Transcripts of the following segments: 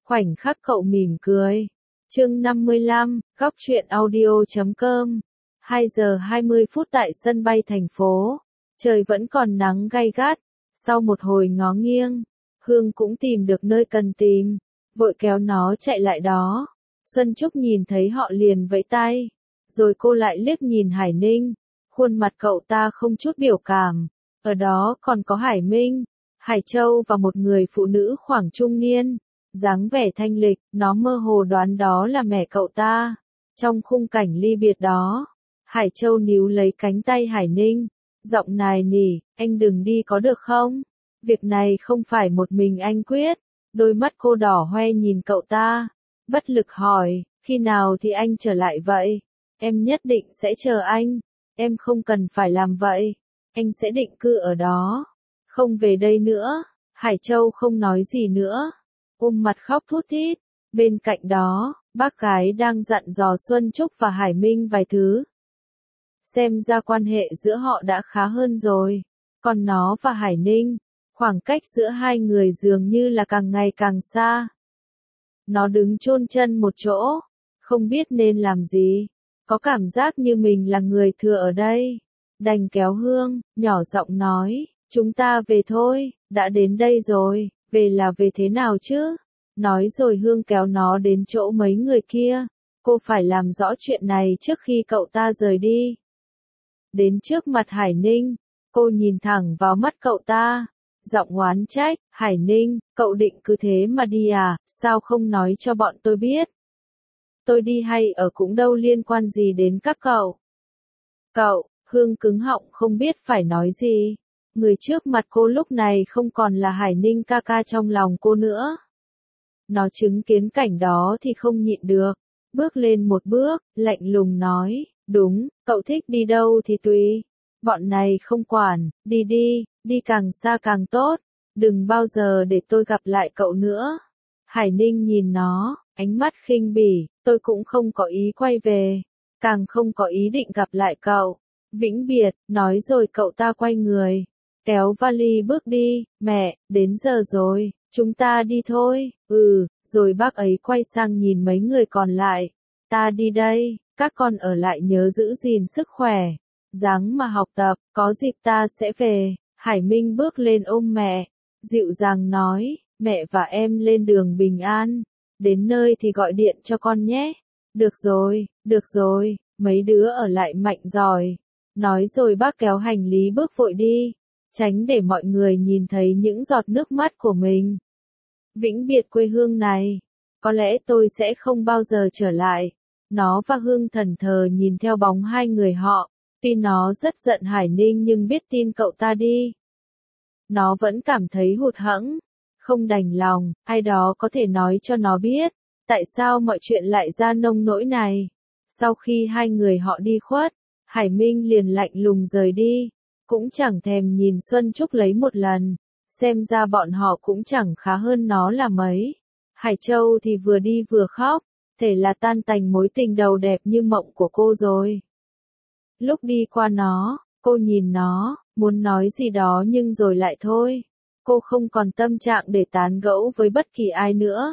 Khoảnh khắc cậu mỉm cười. Chương 55, góc truyện audio.com. 2 giờ 20 phút tại sân bay thành phố. Trời vẫn còn nắng gay gắt. Sau một hồi ngó nghiêng, Hương cũng tìm được nơi cần tìm, vội kéo nó chạy lại đó. Xuân Trúc nhìn thấy họ liền vẫy tay, rồi cô lại liếc nhìn Hải Ninh. Khuôn mặt cậu ta không chút biểu cảm. Ở đó còn có Hải Minh, Hải Châu và một người phụ nữ khoảng trung niên, dáng vẻ thanh lịch. Nó mơ hồ đoán đó là mẹ cậu ta. Trong khung cảnh ly biệt đó, Hải Châu níu lấy cánh tay Hải Ninh, giọng nài nỉ, anh đừng đi có được không? Việc này không phải một mình anh quyết. Đôi mắt cô đỏ hoe nhìn cậu ta, bất lực hỏi, khi nào thì anh trở lại vậy? Em nhất định sẽ chờ anh. Em không cần phải làm vậy. Anh sẽ định cư ở đó, không về đây nữa. Hải Châu không nói gì nữa, ôm mặt khóc thút thít. Bên cạnh đó, bác gái đang dặn dò Xuân Trúc và Hải Minh vài thứ. Xem ra quan hệ giữa họ đã khá hơn rồi. Còn nó và Hải Ninh, khoảng cách giữa hai người dường như là càng ngày càng xa. Nó đứng chôn chân một chỗ, không biết nên làm gì. Có cảm giác như mình là người thừa ở đây. Đành kéo Hương, nhỏ giọng nói, chúng ta về thôi, đã đến đây rồi, về là về thế nào chứ? Nói rồi Hương kéo nó đến chỗ mấy người kia. Cô phải làm rõ chuyện này trước khi cậu ta rời đi. Đến trước mặt Hải Ninh, cô nhìn thẳng vào mắt cậu ta, giọng oán trách, Hải Ninh, cậu định cứ thế mà đi à, sao không nói cho bọn tôi biết? Tôi đi hay ở cũng đâu liên quan gì đến các cậu. Cậu, Hương cứng họng không biết phải nói gì. Người trước mặt cô lúc này không còn là Hải Ninh ca ca trong lòng cô nữa. Nó chứng kiến cảnh đó thì không nhịn được, bước lên một bước, lạnh lùng nói, đúng, cậu thích đi đâu thì tùy. Bọn này không quản, đi đi, đi càng xa càng tốt, đừng bao giờ để tôi gặp lại cậu nữa. Hải Ninh nhìn nó, ánh mắt khinh bỉ, tôi cũng không có ý quay về, càng không có ý định gặp lại cậu. Vĩnh biệt, nói rồi cậu ta quay người, kéo vali bước đi, mẹ, đến giờ rồi, chúng ta đi thôi. Rồi bác ấy quay sang nhìn mấy người còn lại, ta đi đây, các con ở lại nhớ giữ gìn sức khỏe, ráng mà học tập, có dịp ta sẽ về. Hải Minh bước lên ôm mẹ, dịu dàng nói, mẹ và em lên đường bình an, đến nơi thì gọi điện cho con nhé. Được rồi, mấy đứa ở lại mạnh giỏi. Nói rồi bác kéo hành lý bước vội đi, tránh để mọi người nhìn thấy những giọt nước mắt của mình. Vĩnh biệt quê hương này, có lẽ tôi sẽ không bao giờ trở lại. Nó và Hương thần thờ nhìn theo bóng hai người họ, tuy nó rất giận Hải Ninh nhưng biết tin cậu ta đi. Nó vẫn cảm thấy hụt hẫng, không đành lòng, ai đó có thể nói cho nó biết, tại sao mọi chuyện lại ra nông nỗi này. Sau khi hai người họ đi khuất, Hải Minh liền lạnh lùng rời đi, cũng chẳng thèm nhìn Xuân Trúc lấy một lần. Xem ra bọn họ cũng chẳng khá hơn nó là mấy. Hải Châu thì vừa đi vừa khóc, thể là tan tành mối tình đầu đẹp như mộng của cô rồi. Lúc đi qua nó, cô nhìn nó, muốn nói gì đó nhưng rồi lại thôi. Cô không còn tâm trạng để tán gẫu với bất kỳ ai nữa.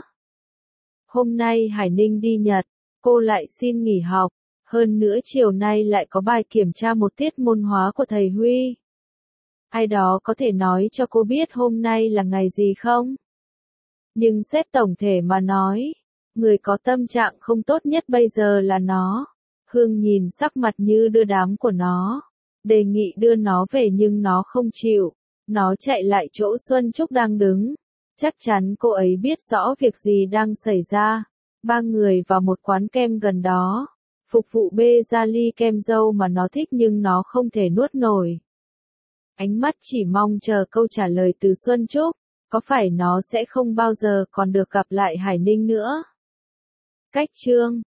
Hôm nay Hải Ninh đi Nhật, cô lại xin nghỉ học. Hơn nữa chiều nay lại có bài kiểm tra một tiết môn hóa của thầy Huy. Ai đó có thể nói cho cô biết hôm nay là ngày gì không? Nhưng xét tổng thể mà nói, người có tâm trạng không tốt nhất bây giờ là nó. Hương nhìn sắc mặt như đưa đám của nó, đề nghị đưa nó về nhưng nó không chịu. Nó chạy lại chỗ Xuân Trúc đang đứng. Chắc chắn cô ấy biết rõ việc gì đang xảy ra. Ba người vào một quán kem gần đó. Phục vụ bê ra ly kem dâu mà nó thích nhưng nó không thể nuốt nổi. Ánh mắt chỉ mong chờ câu trả lời từ Xuân Trúc, có phải nó sẽ không bao giờ còn được gặp lại Hải Ninh nữa? Cách chương